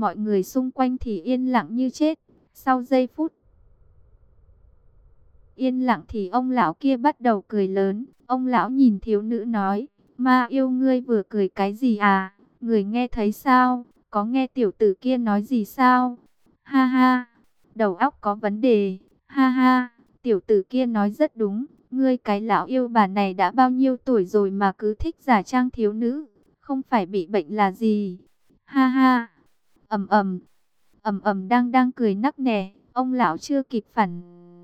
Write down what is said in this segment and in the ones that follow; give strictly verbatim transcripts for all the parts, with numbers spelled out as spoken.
Mọi người xung quanh thì yên lặng như chết. Sau giây phút yên lặng thì ông lão kia bắt đầu cười lớn. Ông lão nhìn thiếu nữ nói, ma yêu ngươi vừa cười cái gì à? Người nghe thấy sao? Có nghe tiểu tử kia nói gì sao? Ha ha, đầu óc có vấn đề. Ha ha, tiểu tử kia nói rất đúng. Ngươi cái lão yêu bà này đã bao nhiêu tuổi rồi mà cứ thích giả trang thiếu nữ? Không phải bị bệnh là gì? Ha ha, ầm ầm, ầm ầm đang đang cười nắc nẻ. Ông lão chưa kịp phản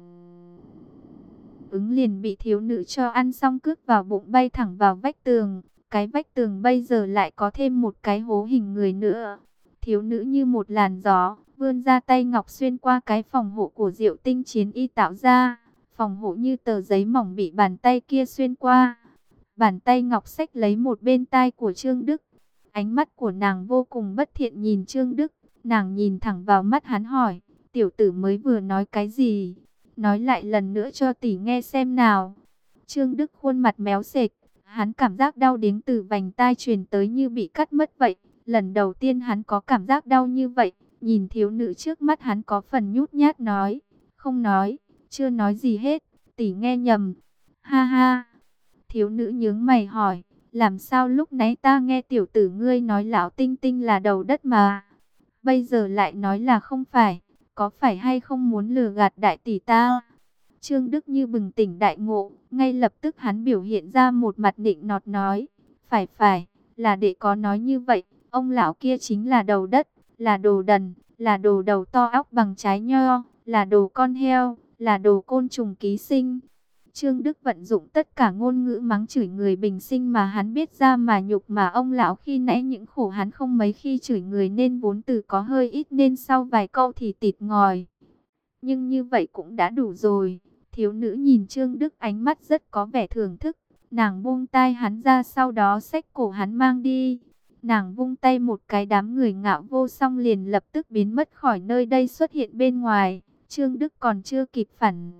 ứng liền bị thiếu nữ cho ăn xong cước vào bụng bay thẳng vào vách tường. Cái vách tường bây giờ lại có thêm một cái hố hình người nữa. Thiếu nữ như một làn gió, vươn ra tay ngọc xuyên qua cái phòng hộ của Diệu Tinh Chiến Y tạo ra. Phòng hộ như tờ giấy mỏng bị bàn tay kia xuyên qua. Bàn tay ngọc xách lấy một bên tai của Trương Đức. Ánh mắt của nàng vô cùng bất thiện nhìn Trương Đức. Nàng nhìn thẳng vào mắt hắn hỏi, tiểu tử mới vừa nói cái gì? Nói lại lần nữa cho tỷ nghe xem nào. Trương Đức khuôn mặt méo sệch, hắn cảm giác đau đến từ vành tai truyền tới như bị cắt mất vậy. Lần đầu tiên hắn có cảm giác đau như vậy. Nhìn thiếu nữ trước mắt hắn có phần nhút nhát nói, không nói, chưa nói gì hết, tỷ nghe nhầm. Ha ha. Thiếu nữ nhướng mày hỏi, làm sao lúc nãy ta nghe tiểu tử ngươi nói lão tinh tinh là đầu đất mà bây giờ lại nói là không phải? Có phải hay không muốn lừa gạt đại tỷ ta? Trương Đức như bừng tỉnh đại ngộ, ngay lập tức hắn biểu hiện ra một mặt nịnh nọt nói, phải phải, là đệ có nói như vậy, ông lão kia chính là đầu đất, là đồ đần, là đồ đầu to óc bằng trái nho, là đồ con heo, là đồ côn trùng ký sinh. Trương Đức vận dụng tất cả ngôn ngữ mắng chửi người bình sinh mà hắn biết ra mà nhục mà ông lão khi nãy những khổ hắn không mấy khi chửi người nên vốn từ có hơi ít nên sau vài câu thì tịt ngòi. Nhưng như vậy cũng đã đủ rồi. Thiếu nữ nhìn Trương Đức ánh mắt rất có vẻ thưởng thức. Nàng buông tay hắn ra sau đó xách cổ hắn mang đi. Nàng vung tay một cái đám người ngạo vô song liền lập tức biến mất khỏi nơi đây xuất hiện bên ngoài. Trương Đức còn chưa kịp phản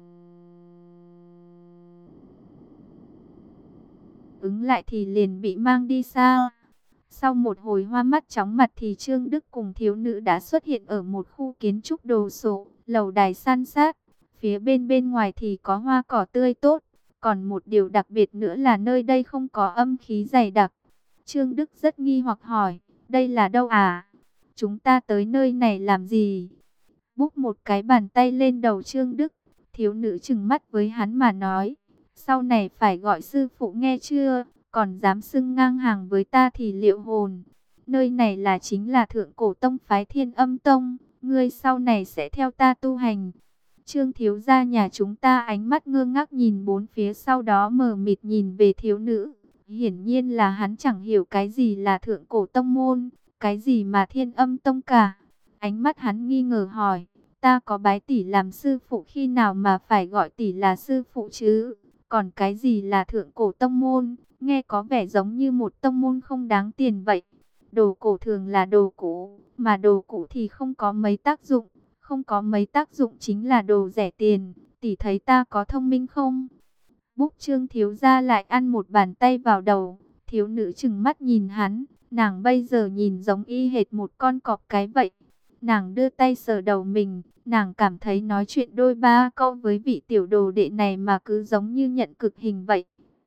ứng lại thì liền bị mang đi xa. Sau một hồi hoa mắt chóng mặt thì Trương Đức cùng thiếu nữ đã xuất hiện ở một khu kiến trúc đồ sộ, lầu đài san sát. Phía bên bên ngoài thì có hoa cỏ tươi tốt. Còn một điều đặc biệt nữa là nơi đây không có âm khí dày đặc. Trương Đức rất nghi hoặc hỏi, đây là đâu à? Chúng ta tới nơi này làm gì? Búp một cái bàn tay lên đầu Trương Đức. Thiếu nữ trừng mắt với hắn mà nói, sau này phải gọi sư phụ nghe chưa? Còn dám xưng ngang hàng với ta thì liệu hồn. Nơi này là chính là thượng cổ tông phái Thiên Âm Tông. Ngươi sau này sẽ theo ta tu hành. Trương thiếu gia nhà chúng ta ánh mắt ngơ ngác nhìn bốn phía, sau đó mờ mịt nhìn về thiếu nữ. Hiển nhiên là hắn chẳng hiểu cái gì là thượng cổ tông môn, cái gì mà Thiên Âm Tông cả. Ánh mắt hắn nghi ngờ hỏi, ta có bái tỷ làm sư phụ khi nào mà phải gọi tỷ là sư phụ chứ? Còn cái gì là thượng cổ tông môn? Nghe có vẻ giống như một tông môn không đáng tiền vậy. Đồ cổ thường là đồ cũ, mà đồ cũ thì không có mấy tác dụng. Không có mấy tác dụng chính là đồ rẻ tiền. Tỷ thấy ta có thông minh không? Búc Trương thiếu gia lại ăn một bàn tay vào đầu. Thiếu nữ trừng mắt nhìn hắn. Nàng bây giờ nhìn giống y hệt một con cọp cái vậy. Nàng đưa tay sờ đầu mình. Nàng cảm thấy nói chuyện đôi ba câu với vị tiểu đồ đệ này mà cứ giống như nhận cực hình vậy.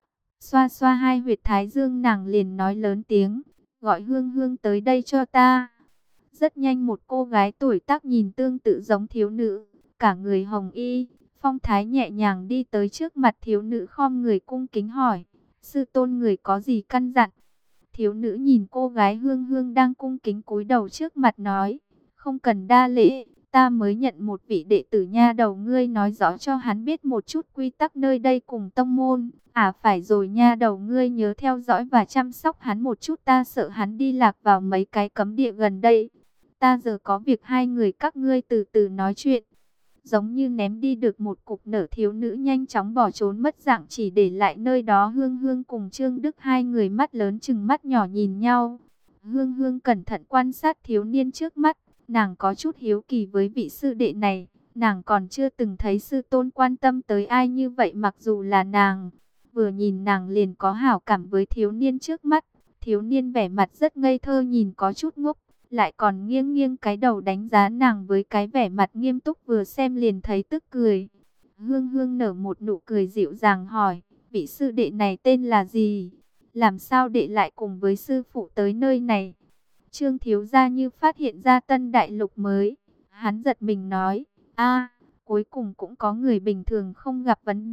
Xoa xoa hai huyệt thái dương, nàng liền nói lớn tiếng, gọi Hương Hương tới đây cho ta. Rất nhanh một cô gái tuổi tác nhìn tương tự giống thiếu nữ, cả người hồng y, phong thái nhẹ nhàng đi tới trước mặt thiếu nữ, khom người cung kính hỏi, sư tôn người có gì căn dặn? Thiếu nữ nhìn cô gái Hương Hương đang cung kính cúi đầu trước mặt nói, không cần đa lễ, ta mới nhận một vị đệ tử nha đầu, ngươi nói rõ cho hắn biết một chút quy tắc nơi đây cùng tông môn. À phải rồi nha đầu, ngươi nhớ theo dõi và chăm sóc hắn một chút, ta sợ hắn đi lạc vào mấy cái cấm địa gần đây. Ta giờ có việc, hai người các ngươi từ từ nói chuyện. Giống như ném đi được một cục nở, thiếu nữ nhanh chóng bỏ trốn mất dạng, chỉ để lại nơi đó Hương Hương cùng Trương Đức, hai người mắt lớn chừng mắt nhỏ nhìn nhau. Hương Hương cẩn thận quan sát thiếu niên trước mắt, nàng có chút hiếu kỳ với vị sư đệ này. Nàng còn chưa từng thấy sư tôn quan tâm tới ai như vậy, mặc dù là nàng. Vừa nhìn nàng liền có hảo cảm với thiếu niên trước mắt. Thiếu niên vẻ mặt rất ngây thơ, nhìn có chút ngốc. lại còn nghiêng nghiêng cái đầu đánh giá nàng với cái vẻ mặt nghiêm túc, vừa xem liền thấy tức cười. Hương Hương nở một nụ cười dịu dàng hỏi, vị sư đệ này tên là gì? Làm sao đệ lại cùng với sư phụ tới nơi này? Trương thiếu gia như phát hiện ra tân đại lục mới, hắn giật mình nói, a, cuối cùng cũng có người bình thường không gặp vấn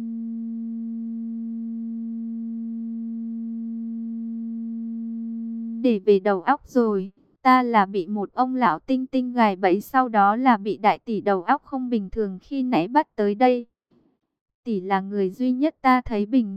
đề về đầu óc rồi. Ta là bị một ông lão tinh tinh gài bẫy, sau đó là bị đại tỷ đầu óc không bình thường khi nãy bắt tới đây. Tỷ là người duy nhất ta thấy bình.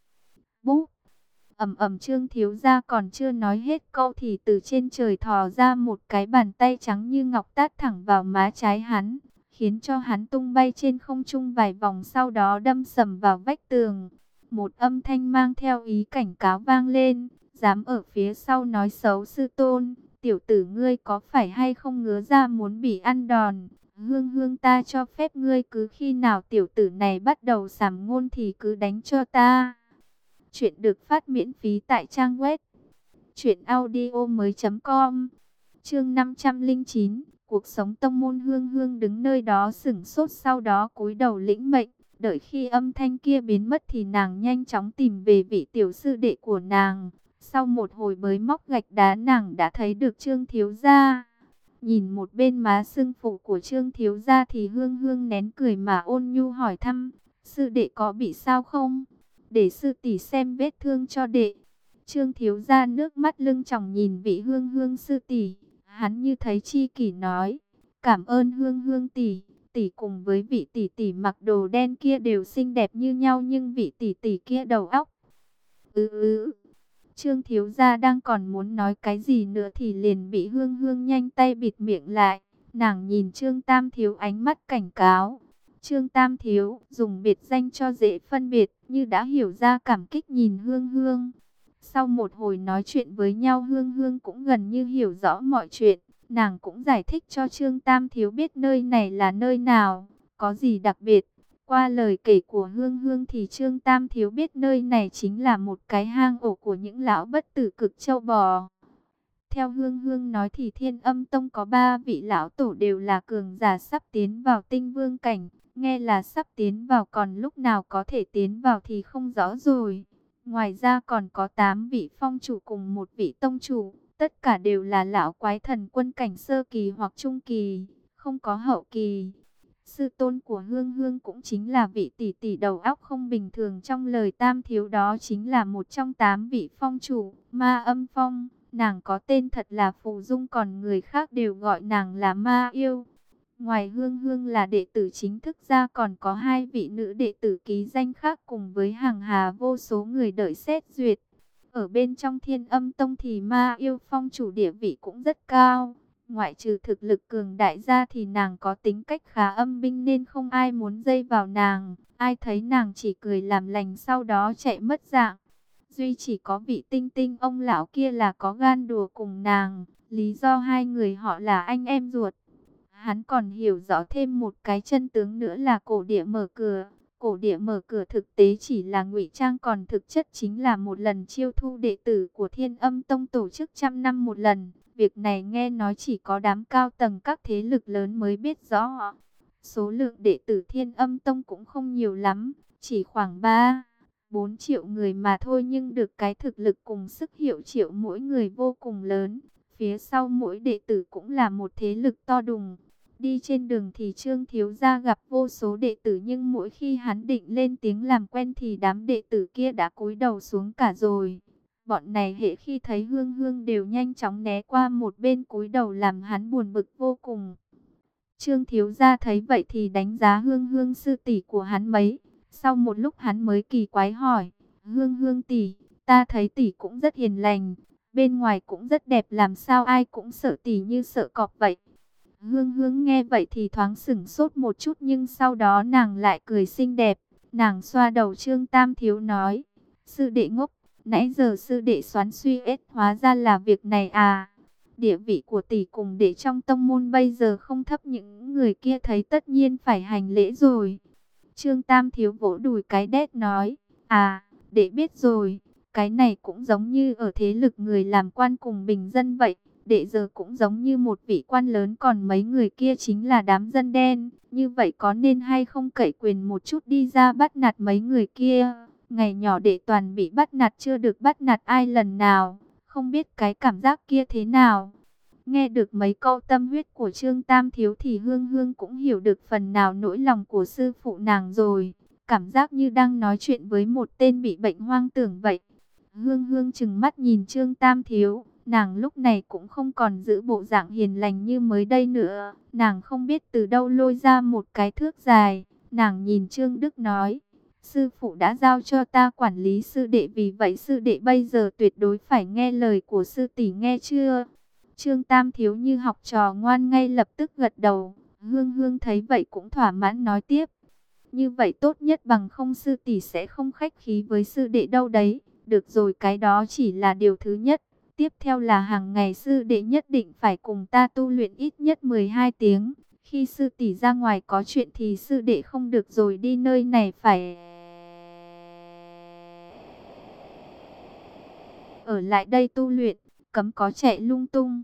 Búp. Ầm ầm, Trương thiếu gia còn chưa nói hết câu thì từ trên trời thò ra một cái bàn tay trắng như ngọc tát thẳng vào má trái hắn, khiến cho hắn tung bay trên không trung vài vòng, sau đó đâm sầm vào vách tường. Một âm thanh mang theo ý cảnh cáo vang lên, dám ở phía sau nói xấu sư tôn, tiểu tử ngươi có phải hay không ngứa ra muốn bị ăn đòn? Hương Hương ta cho phép ngươi cứ khi nào tiểu tử này bắt đầu sàm ngôn thì cứ đánh cho ta. Chuyện được phát miễn phí tại trang web truyện audio mới chấm com. Chương năm trăm lẻ chín, cuộc sống tông môn. Hương Hương đứng nơi đó sững sốt, sau đó cúi đầu lĩnh mệnh. Đợi khi âm thanh kia biến mất thì nàng nhanh chóng tìm về vị tiểu sư đệ của nàng. Sau một hồi bới móc gạch đá, nàng đã thấy được Trương thiếu gia. Nhìn một bên má sưng phù của Trương thiếu gia thì Hương Hương nén cười mà ôn nhu hỏi thăm, sư đệ có bị sao không? Để sư tỷ xem vết thương cho đệ. Trương thiếu gia nước mắt lưng tròng nhìn vị Hương Hương sư tỷ, hắn như thấy chi kỷ nói, cảm ơn Hương Hương tỷ, tỷ cùng với vị tỷ tỷ mặc đồ đen kia đều xinh đẹp như nhau, nhưng vị tỷ tỷ kia đầu óc. Ừ ừ. Trương thiếu gia đang còn muốn nói cái gì nữa thì liền bị Hương Hương nhanh tay bịt miệng lại. Nàng nhìn Trương Tam thiếu ánh mắt cảnh cáo. Trương Tam thiếu dùng biệt danh cho dễ phân biệt, như đã hiểu ra cảm kích nhìn Hương Hương. Sau một hồi nói chuyện với nhau, Hương Hương cũng gần như hiểu rõ mọi chuyện. Nàng cũng giải thích cho Trương Tam thiếu biết nơi này là nơi nào, có gì đặc biệt. Qua lời kể của Hương Hương thì Trương Tam thiếu biết nơi này chính là một cái hang ổ của những lão bất tử cực châu bò. Theo Hương Hương nói thì Thiên Âm Tông có ba vị lão tổ đều là cường giả sắp tiến vào tinh vương cảnh. Nghe là sắp tiến vào, còn lúc nào có thể tiến vào thì không rõ rồi. Ngoài ra còn có tám vị phong chủ cùng một vị tông chủ. Tất cả đều là lão quái thần quân cảnh sơ kỳ hoặc trung kỳ, không có hậu kỳ. Sư tôn của Hương Hương cũng chính là vị tỷ tỷ đầu óc không bình thường trong lời Tam thiếu, đó chính là một trong tám vị phong chủ, Ma Âm Phong. Nàng có tên thật là Phù Dung, còn người khác đều gọi nàng là Ma Yêu. Ngoài Hương Hương là đệ tử chính thức ra, còn có hai vị nữ đệ tử ký danh khác cùng với hàng hà vô số người đợi xét duyệt. Ở bên trong Thiên Âm Tông thì Ma Yêu phong chủ địa vị cũng rất cao. Ngoại trừ thực lực cường đại ra thì nàng có tính cách khá âm binh nên không ai muốn dây vào nàng. Ai thấy nàng chỉ cười làm lành sau đó chạy mất dạng. Duy chỉ có vị Tinh Tinh ông lão kia là có gan đùa cùng nàng. Lý do hai người họ là anh em ruột. Hắn còn hiểu rõ thêm một cái chân tướng nữa là cổ địa mở cửa. Cổ địa mở cửa thực tế chỉ là ngụy trang, còn thực chất chính là một lần chiêu thu đệ tử của Thiên Âm Tông tổ chức trăm năm một lần. Việc này nghe nói chỉ có đám cao tầng các thế lực lớn mới biết rõ. Số lượng đệ tử Thiên Âm Tông cũng không nhiều lắm, chỉ khoảng ba, bốn triệu người mà thôi, nhưng được cái thực lực cùng sức hiệu triệu mỗi người vô cùng lớn. Phía sau mỗi đệ tử cũng là một thế lực to đùng. Đi trên đường thì Trương thiếu gia gặp vô số đệ tử, nhưng mỗi khi hắn định lên tiếng làm quen thì đám đệ tử kia đã cúi đầu xuống cả rồi. Bọn này hệ khi thấy Hương Hương đều nhanh chóng né qua một bên cúi đầu, làm hắn buồn bực vô cùng. Trương thiếu gia thấy vậy thì đánh giá Hương Hương sư tỷ của hắn mấy. Sau một lúc hắn mới kỳ quái hỏi, Hương Hương tỷ, ta thấy tỷ cũng rất hiền lành, bên ngoài cũng rất đẹp, làm sao ai cũng sợ tỷ như sợ cọp vậy? Hương Hương nghe vậy thì thoáng sửng sốt một chút, nhưng sau đó nàng lại cười xinh đẹp. Nàng xoa đầu Trương Tam thiếu nói, sư đệ ngốc, nãy giờ sư đệ xoắn suy ết, hóa ra là việc này à. Địa vị của tỷ cùng đệ trong tông môn bây giờ không thấp, những người kia thấy tất nhiên phải hành lễ rồi. Trương Tam thiếu vỗ đùi cái đét nói, à, đệ biết rồi, cái này cũng giống như ở thế lực người làm quan cùng bình dân vậy. đệ giờ cũng giống như một vị quan lớn, còn mấy người kia chính là đám dân đen. Như vậy có nên hay không cậy quyền một chút đi ra bắt nạt mấy người kia? Ngày nhỏ đệ toàn bị bắt nạt, chưa được bắt nạt ai lần nào, không biết cái cảm giác kia thế nào. Nghe được mấy câu tâm huyết của Trương Tam Thiếu thì Hương Hương cũng hiểu được phần nào nỗi lòng của sư phụ nàng rồi. Cảm giác như đang nói chuyện với một tên bị bệnh hoang tưởng vậy. Hương Hương trừng mắt nhìn Trương Tam Thiếu. Nàng lúc này cũng không còn giữ bộ dạng hiền lành như mới đây nữa. Nàng không biết từ đâu lôi ra một cái thước dài. Nàng nhìn Trương Đức nói: sư phụ đã giao cho ta quản lý sư đệ, vì vậy sư đệ bây giờ tuyệt đối phải nghe lời của sư tỷ, nghe chưa? Trương Tam Thiếu như học trò ngoan, ngay lập tức gật đầu. Hương Hương thấy vậy cũng thỏa mãn nói tiếp: như vậy tốt nhất, bằng không sư tỷ sẽ không khách khí với sư đệ đâu đấy. Được rồi, cái đó chỉ là điều thứ nhất. Tiếp theo là hàng ngày sư đệ nhất định phải cùng ta tu luyện ít nhất mười hai tiếng. Khi sư tỷ ra ngoài có chuyện thì sư đệ không được rồi đi nơi này, phải ở lại đây tu luyện, cấm có chạy lung tung.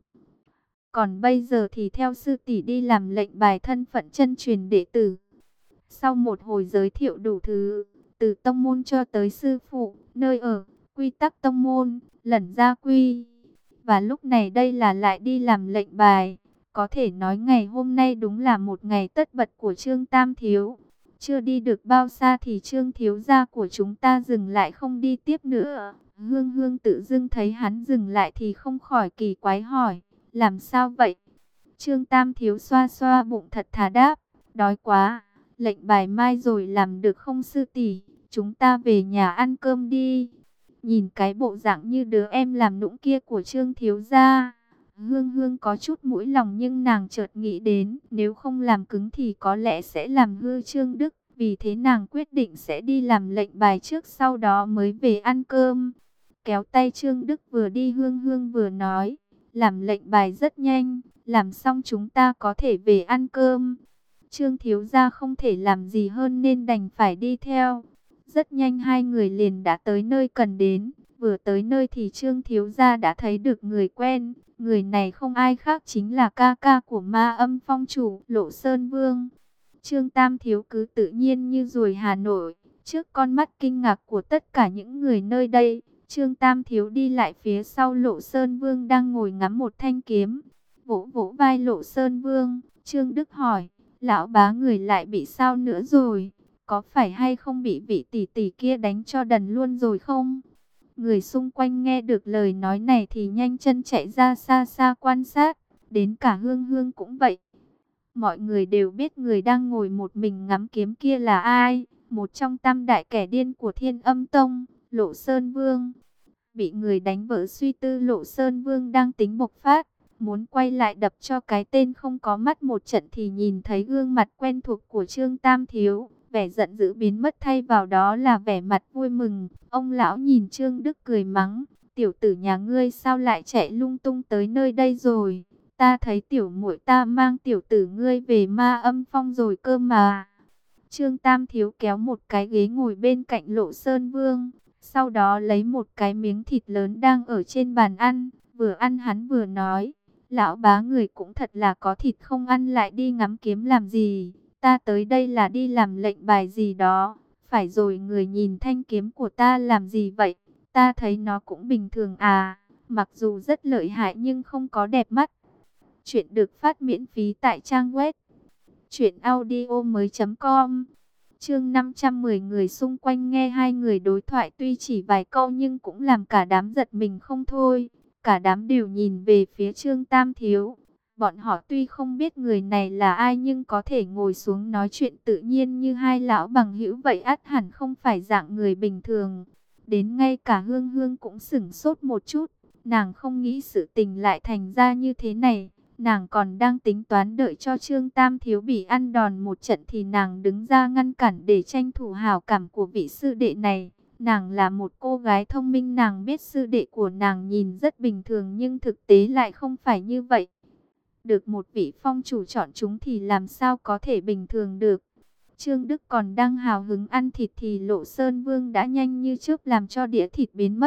Còn bây giờ thì theo sư tỷ đi làm lệnh bài thân phận chân truyền đệ tử. Sau một hồi giới thiệu đủ thứ, từ tông môn cho tới sư phụ, nơi ở, quy tắc tông môn, lẩn gia quy. Và lúc này đây là lại đi làm lệnh bài. Có thể nói ngày hôm nay đúng là một ngày tất bật của Trương Tam Thiếu. Chưa đi được bao xa thì Trương thiếu gia của chúng ta dừng lại không đi tiếp nữa. Hương Hương tự dưng thấy hắn dừng lại thì không khỏi kỳ quái hỏi: làm sao vậy? Trương Tam Thiếu xoa xoa bụng thật thà đáp: đói quá. Lệnh bài mai rồi làm được không sư tỷ? Chúng ta về nhà ăn cơm đi. Nhìn cái bộ dạng như đứa em làm nũng kia của Trương thiếu gia, Hương Hương có chút mũi lòng, nhưng nàng chợt nghĩ đến nếu không làm cứng thì có lẽ sẽ làm hư Trương Đức. Vì thế nàng quyết định sẽ đi làm lệnh bài trước, sau đó mới về ăn cơm. Kéo tay Trương Đức vừa đi, Hương Hương vừa nói: làm lệnh bài rất nhanh, làm xong chúng ta có thể về ăn cơm. Trương thiếu gia không thể làm gì hơn nên đành phải đi theo. Rất nhanh hai người liền đã tới nơi cần đến. Vừa tới nơi thì Trương thiếu gia đã thấy được người quen. Người này không ai khác chính là ca ca của Ma Âm Phong chủ, Lộ Sơn Vương. Trương Tam Thiếu cứ tự nhiên như ruồi Hà Nội. Trước con mắt kinh ngạc của tất cả những người nơi đây, Trương Tam Thiếu đi lại phía sau Lộ Sơn Vương đang ngồi ngắm một thanh kiếm. Vỗ vỗ vai Lộ Sơn Vương, Trương Đức hỏi: lão bá người lại bị sao nữa rồi? Có phải hay không bị vị tỷ tỷ kia đánh cho đần luôn rồi không? Người xung quanh nghe được lời nói này thì nhanh chân chạy ra xa xa quan sát. Đến cả Hương Hương cũng vậy. Mọi người đều biết người đang ngồi một mình ngắm kiếm kia là ai. Một trong tam đại kẻ điên của Thiên Âm Tông, Lộ Sơn Vương. Bị người đánh vỡ suy tư, Lộ Sơn Vương đang tính bộc phát, muốn quay lại đập cho cái tên không có mắt một trận thì nhìn thấy gương mặt quen thuộc của Trương Tam Thiếu. Vẻ giận dữ biến mất, thay vào đó là vẻ mặt vui mừng. Ông lão nhìn Trương Đức cười mắng: tiểu tử nhà ngươi sao lại chạy lung tung tới nơi đây rồi? Ta thấy tiểu muội ta mang tiểu tử ngươi về Ma Âm Phong rồi cơ mà. Trương Tam Thiếu kéo một cái ghế ngồi bên cạnh Lộ Sơn Vương. Sau đó lấy một cái miếng thịt lớn đang ở trên bàn ăn. Vừa ăn hắn vừa nói: lão bá người cũng thật là có thịt không ăn lại đi ngắm kiếm làm gì? Ta tới đây là đi làm lệnh bài gì đó. Phải rồi, người nhìn thanh kiếm của ta làm gì vậy? Ta thấy nó cũng bình thường à. Mặc dù rất lợi hại nhưng không có đẹp mắt. Chuyện được phát miễn phí tại trang web truyện audio mới chấm com. Chương năm trăm mười. Người xung quanh nghe hai người đối thoại tuy chỉ vài câu nhưng cũng làm cả đám giật mình không thôi. Cả đám đều nhìn về phía Trương Tam Thiếu. Bọn họ tuy không biết người này là ai nhưng có thể ngồi xuống nói chuyện tự nhiên như hai lão bằng hữu vậy ắt hẳn không phải dạng người bình thường. Đến ngay cả Hương Hương cũng sửng sốt một chút. Nàng không nghĩ sự tình lại thành ra như thế này. Nàng còn đang tính toán đợi cho Trương Tam Thiếu bị ăn đòn một trận thì nàng đứng ra ngăn cản để tranh thủ hảo cảm của vị sư đệ này. Nàng là một cô gái thông minh, nàng biết sư đệ của nàng nhìn rất bình thường nhưng thực tế lại không phải như vậy. Được một vị phong chủ chọn chúng thì làm sao có thể bình thường được. Trương Đức còn đang hào hứng ăn thịt thì Lộ Sơn Vương đã nhanh như chớp làm cho đĩa thịt biến mất.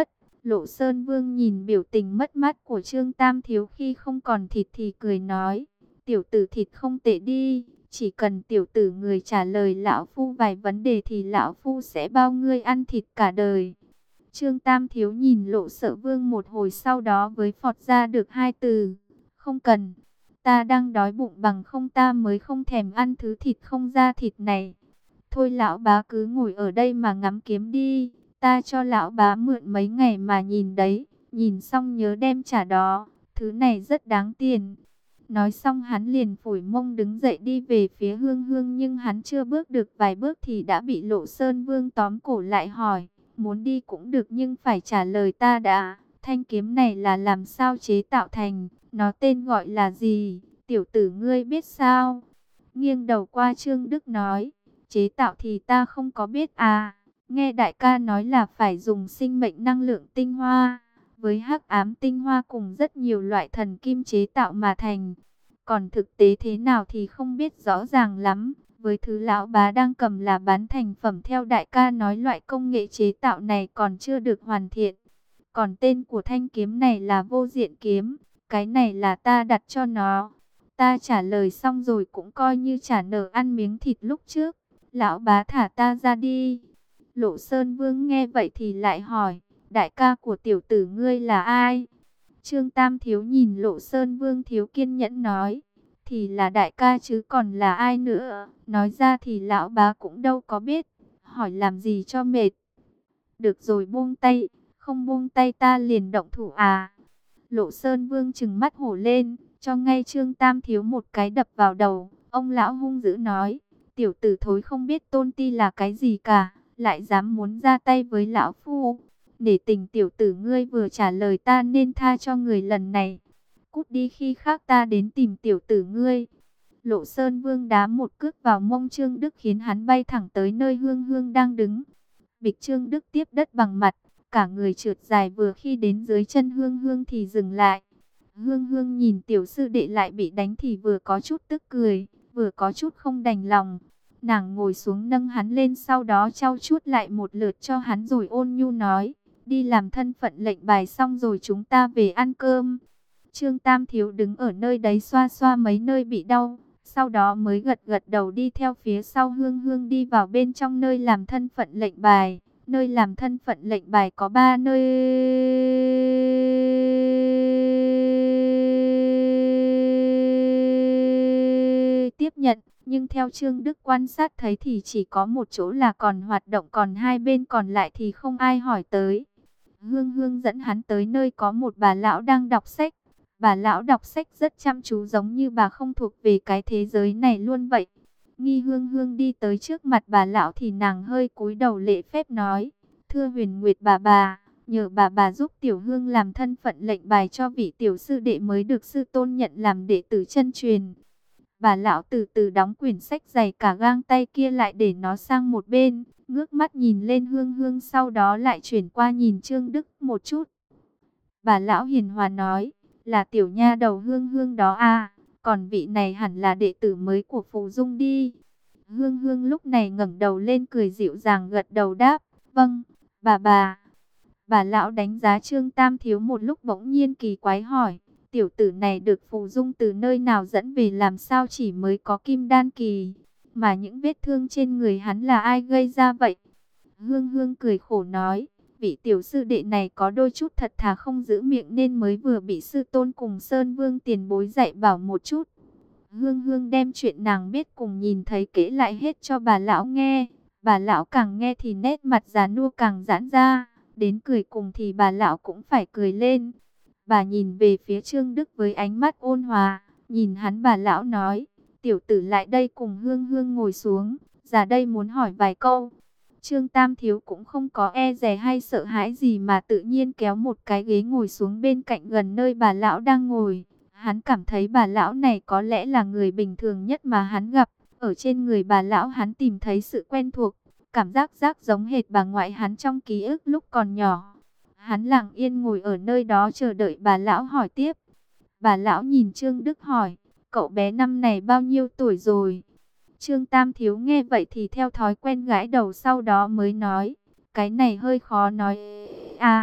Lộ Sơn Vương nhìn biểu tình mất mát của Trương Tam Thiếu khi không còn thịt thì cười nói, tiểu tử thịt không tệ đi, chỉ cần tiểu tử người trả lời lão phu vài vấn đề thì lão phu sẽ bao ngươi ăn thịt cả đời. Trương Tam Thiếu nhìn Lộ Sợ Vương một hồi, sau đó với phọt ra được hai từ, không cần, ta đang đói bụng, bằng không ta mới không thèm ăn thứ thịt không da thịt này. Thôi lão bá cứ ngồi ở đây mà ngắm kiếm đi, ta cho lão bá mượn mấy ngày mà nhìn đấy, nhìn xong nhớ đem trả đó, thứ này rất đáng tiền. Nói xong hắn liền phủi mông đứng dậy đi về phía Hương Hương, nhưng hắn chưa bước được vài bước thì đã bị Lộ Sơn Vương tóm cổ lại hỏi, muốn đi cũng được nhưng phải trả lời ta đã, thanh kiếm này là làm sao chế tạo thành, nó tên gọi là gì, tiểu tử ngươi biết sao? Nghiêng đầu qua Trương Đức nói, chế tạo thì ta không có biết à, nghe đại ca nói là phải dùng sinh mệnh năng lượng tinh hoa, với hắc ám tinh hoa cùng rất nhiều loại thần kim chế tạo mà thành. Còn thực tế thế nào thì không biết rõ ràng lắm, với thứ lão bá đang cầm là bán thành phẩm, theo đại ca nói loại công nghệ chế tạo này còn chưa được hoàn thiện. Còn tên của thanh kiếm này là Vô Diện Kiếm, cái này là ta đặt cho nó. Ta trả lời xong rồi cũng coi như trả nợ ăn miếng thịt lúc trước. Lão bá thả ta ra đi. Lộ Sơn Vương nghe vậy thì lại hỏi, đại ca của tiểu tử ngươi là ai? Trương Tam Thiếu nhìn Lộ Sơn Vương thiếu kiên nhẫn nói, thì là đại ca chứ còn là ai nữa. Nói ra thì lão bá cũng đâu có biết, hỏi làm gì cho mệt. Được rồi, buông tay, không buông tay ta liền động thủ à? Lộ Sơn Vương trừng mắt hổ lên, cho ngay Trương Tam Thiếu một cái đập vào đầu. Ông lão hung dữ nói, tiểu tử thối không biết tôn ti là cái gì cả, lại dám muốn ra tay với lão phu. Để tình tiểu tử ngươi vừa trả lời ta nên tha cho người lần này. Cút đi, khi khác ta đến tìm tiểu tử ngươi. Lộ Sơn Vương đá một cước vào mông Trương Đức khiến hắn bay thẳng tới nơi Hương Hương đang đứng. Bịch, Trương Đức tiếp đất bằng mặt, cả người trượt dài, vừa khi đến dưới chân Hương Hương thì dừng lại. Hương Hương nhìn tiểu sư đệ lại bị đánh thì vừa có chút tức cười, vừa có chút không đành lòng. Nàng ngồi xuống nâng hắn lên, sau đó trau chuốt lại một lượt cho hắn rồi ôn nhu nói, đi làm thân phận lệnh bài xong rồi chúng ta về ăn cơm. Trương Tam Thiếu đứng ở nơi đấy xoa xoa mấy nơi bị đau, sau đó mới gật gật đầu đi theo phía sau Hương Hương đi vào bên trong nơi làm thân phận lệnh bài. Nơi làm thân phận lệnh bài có ba nơi tiếp nhận, nhưng theo Trương Đức quan sát thấy thì chỉ có một chỗ là còn hoạt động, còn hai bên còn lại thì không ai hỏi tới. Hương Hương dẫn hắn tới nơi có một bà lão đang đọc sách. Bà lão đọc sách rất chăm chú, giống như bà không thuộc về cái thế giới này luôn vậy. Nghi Hương Hương đi tới trước mặt bà lão thì nàng hơi cúi đầu lễ phép nói, thưa Huyền Nguyệt bà bà, nhờ bà bà giúp tiểu Hương làm thân phận lệnh bài cho vị tiểu sư đệ mới được sư tôn nhận làm đệ tử chân truyền. Bà lão từ từ đóng quyển sách dày cả gang tay kia lại để nó sang một bên, ngước mắt nhìn lên Hương Hương, sau đó lại chuyển qua nhìn Trương Đức một chút. Bà lão hiền hòa nói, là tiểu nha đầu Hương Hương đó à, còn vị này hẳn là đệ tử mới của Phù Dung đi. Hương Hương lúc này ngẩng đầu lên cười dịu dàng gật đầu đáp, vâng, bà bà. Bà lão đánh giá Trương Tam Thiếu một lúc bỗng nhiên kỳ quái hỏi, tiểu tử này được Phù Dung từ nơi nào dẫn về, làm sao chỉ mới có kim đan kỳ, mà những vết thương trên người hắn là ai gây ra vậy? Hương Hương cười khổ nói, vị tiểu sư đệ này có đôi chút thật thà không giữ miệng nên mới vừa bị sư tôn cùng Sơn Vương tiền bối dạy bảo một chút. Hương Hương đem chuyện nàng biết cùng nhìn thấy kể lại hết cho bà lão nghe. Bà lão càng nghe thì nét mặt già nua càng giãn ra, đến cười cùng thì bà lão cũng phải cười lên. Bà nhìn về phía Trương Đức với ánh mắt ôn hòa, nhìn hắn bà lão nói, tiểu tử lại đây cùng Hương Hương ngồi xuống, già đây muốn hỏi vài câu. Trương Tam Thiếu cũng không có e dè hay sợ hãi gì mà tự nhiên kéo một cái ghế ngồi xuống bên cạnh gần nơi bà lão đang ngồi. Hắn cảm thấy bà lão này có lẽ là người bình thường nhất mà hắn gặp. Ở trên người bà lão hắn tìm thấy sự quen thuộc, cảm giác giác giống hệt bà ngoại hắn trong ký ức lúc còn nhỏ. Hắn lặng yên ngồi ở nơi đó chờ đợi bà lão hỏi tiếp. Bà lão nhìn Trương Đức hỏi, cậu bé năm này bao nhiêu tuổi rồi? Trương Tam Thiếu nghe vậy thì theo thói quen gãi đầu, sau đó mới nói, cái này hơi khó nói à,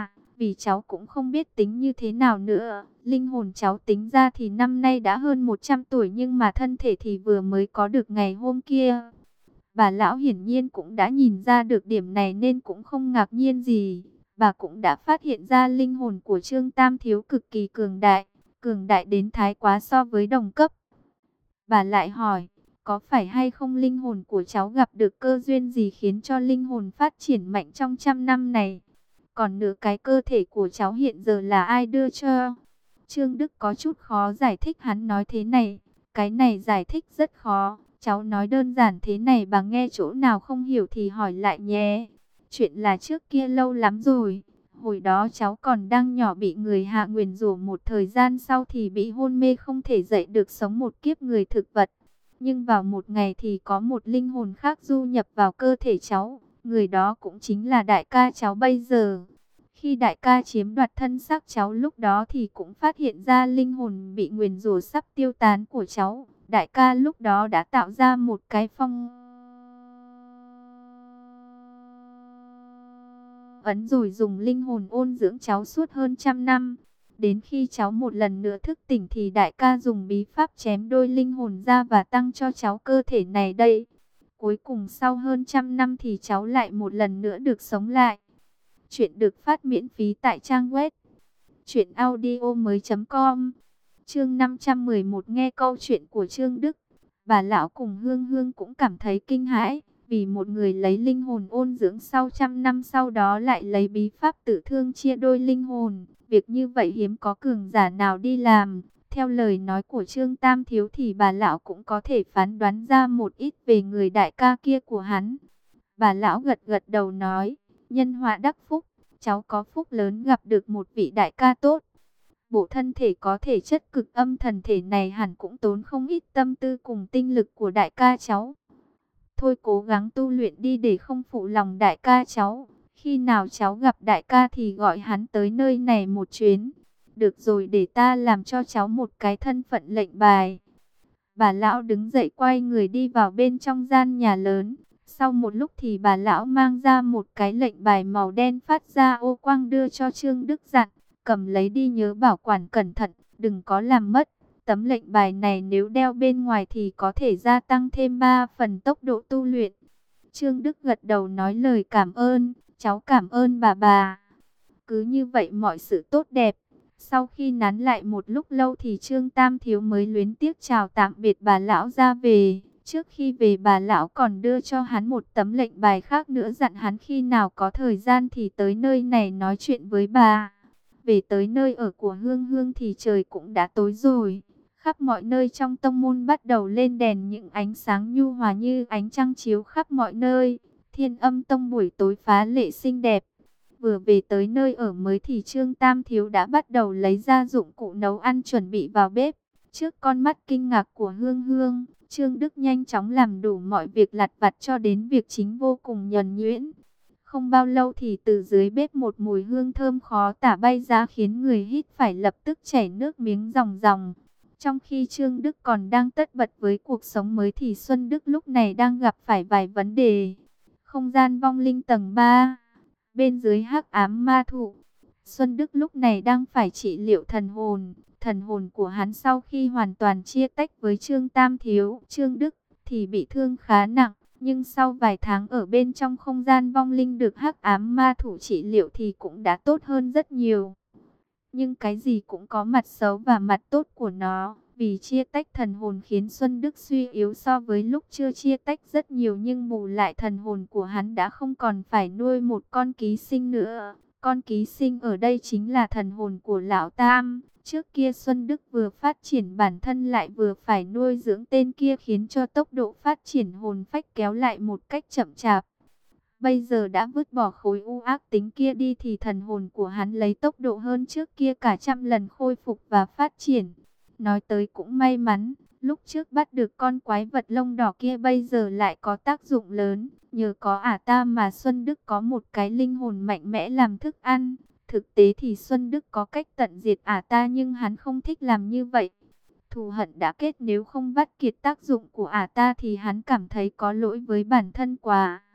vì cháu cũng không biết tính như thế nào nữa. Linh hồn cháu tính ra thì năm nay đã hơn một trăm tuổi, nhưng mà thân thể thì vừa mới có được ngày hôm kia. Bà lão hiển nhiên cũng đã nhìn ra được điểm này nên cũng không ngạc nhiên gì. Bà cũng đã phát hiện ra linh hồn của Trương Tam Thiếu cực kỳ cường đại, cường đại đến thái quá so với đồng cấp. Bà lại hỏi, có phải hay không linh hồn của cháu gặp được cơ duyên gì khiến cho linh hồn phát triển mạnh trong trăm năm này? Còn nửa cái cơ thể của cháu hiện giờ là ai đưa cho? Trương Đức có chút khó giải thích, hắn nói thế này, cái này giải thích rất khó. Cháu nói đơn giản thế này, bà nghe chỗ nào không hiểu thì hỏi lại nhé. Chuyện là trước kia lâu lắm rồi. Hồi đó cháu còn đang nhỏ, bị người hạ nguyền rủa một thời gian sau thì bị hôn mê không thể dậy được, sống một kiếp người thực vật. Nhưng vào một ngày thì có một linh hồn khác du nhập vào cơ thể cháu. Người đó cũng chính là đại ca cháu bây giờ. Khi đại ca chiếm đoạt thân xác cháu lúc đó thì cũng phát hiện ra linh hồn bị nguyền rủa sắp tiêu tán của cháu. Đại ca lúc đó đã tạo ra một cái phong ấn rồi dùng linh hồn ôn dưỡng cháu suốt hơn trăm năm. Đến khi cháu một lần nữa thức tỉnh thì đại ca dùng bí pháp chém đôi linh hồn ra và tăng cho cháu cơ thể này đây. Cuối cùng sau hơn trăm năm thì cháu lại một lần nữa được sống lại. Chuyện được phát miễn phí tại trang web truyện audio mới chấm com. Chương năm trăm mười một, nghe câu chuyện của Trương Đức. Bà lão cùng Hương Hương cũng cảm thấy kinh hãi, vì một người lấy linh hồn ôn dưỡng sau trăm năm sau đó lại lấy bí pháp tự thương chia đôi linh hồn. Việc như vậy hiếm có cường giả nào đi làm. Theo lời nói của Trương Tam Thiếu thì bà lão cũng có thể phán đoán ra một ít về người đại ca kia của hắn. Bà lão gật gật đầu nói, nhân họa đắc phúc, cháu có phúc lớn gặp được một vị đại ca tốt. Bộ thân thể có thể chất cực âm thần thể này hẳn cũng tốn không ít tâm tư cùng tinh lực của đại ca cháu. Thôi cố gắng tu luyện đi để không phụ lòng đại ca cháu. Khi nào cháu gặp đại ca thì gọi hắn tới nơi này một chuyến. Được rồi, để ta làm cho cháu một cái thân phận lệnh bài. Bà lão đứng dậy quay người đi vào bên trong gian nhà lớn. Sau một lúc thì bà lão mang ra một cái lệnh bài màu đen phát ra ô quang đưa cho Trương Đức, dặn, cầm lấy đi nhớ bảo quản cẩn thận, đừng có làm mất. Tấm lệnh bài này nếu đeo bên ngoài thì có thể gia tăng thêm ba phần tốc độ tu luyện. Trương Đức gật đầu nói lời cảm ơn, cháu cảm ơn bà bà. Cứ như vậy mọi sự tốt đẹp. Sau khi nán lại một lúc lâu thì Trương Tam Thiếu mới luyến tiếc chào tạm biệt bà lão ra về. Trước khi về bà lão còn đưa cho hắn một tấm lệnh bài khác nữa, dặn hắn khi nào có thời gian thì tới nơi này nói chuyện với bà. Về tới nơi ở của Hương Hương thì trời cũng đã tối rồi. Khắp mọi nơi trong tông môn bắt đầu lên đèn, những ánh sáng nhu hòa như ánh trăng chiếu khắp mọi nơi. Thiên Âm Tông buổi tối phá lệ xinh đẹp. Vừa về tới nơi ở mới thì Trương Tam Thiếu đã bắt đầu lấy ra dụng cụ nấu ăn chuẩn bị vào bếp. Trước con mắt kinh ngạc của Hương Hương, Trương Đức nhanh chóng làm đủ mọi việc lặt vặt cho đến việc chính vô cùng nhuần nhuyễn. Không bao lâu thì từ dưới bếp một mùi hương thơm khó tả bay ra khiến người hít phải lập tức chảy nước miếng ròng ròng. Trong khi Trương Đức còn đang tất bật với cuộc sống mới thì Xuân Đức lúc này đang gặp phải vài vấn đề. Không gian vong linh tầng ba, bên dưới hắc ám ma thụ. Xuân Đức lúc này đang phải trị liệu thần hồn. Thần hồn của hắn sau khi hoàn toàn chia tách với Trương Tam Thiếu, Trương Đức thì bị thương khá nặng. Nhưng sau vài tháng ở bên trong không gian vong linh được hắc ám ma thủ trị liệu thì cũng đã tốt hơn rất nhiều. Nhưng cái gì cũng có mặt xấu và mặt tốt của nó. Vì chia tách thần hồn khiến Xuân Đức suy yếu so với lúc chưa chia tách rất nhiều, nhưng bù lại thần hồn của hắn đã không còn phải nuôi một con ký sinh nữa. Con ký sinh ở đây chính là thần hồn của Lão Tam. Trước kia Xuân Đức vừa phát triển bản thân lại vừa phải nuôi dưỡng tên kia khiến cho tốc độ phát triển hồn phách kéo lại một cách chậm chạp. Bây giờ đã vứt bỏ khối u ác tính kia đi thì thần hồn của hắn lấy tốc độ hơn trước kia cả trăm lần khôi phục và phát triển. Nói tới cũng may mắn, lúc trước bắt được con quái vật lông đỏ kia bây giờ lại có tác dụng lớn. Nhờ có ả ta mà Xuân Đức có một cái linh hồn mạnh mẽ làm thức ăn. Thực tế thì Xuân Đức có cách tận diệt ả ta nhưng hắn không thích làm như vậy. Thù hận đã kết, nếu không vắt kiệt tác dụng của ả ta thì hắn cảm thấy có lỗi với bản thân quá.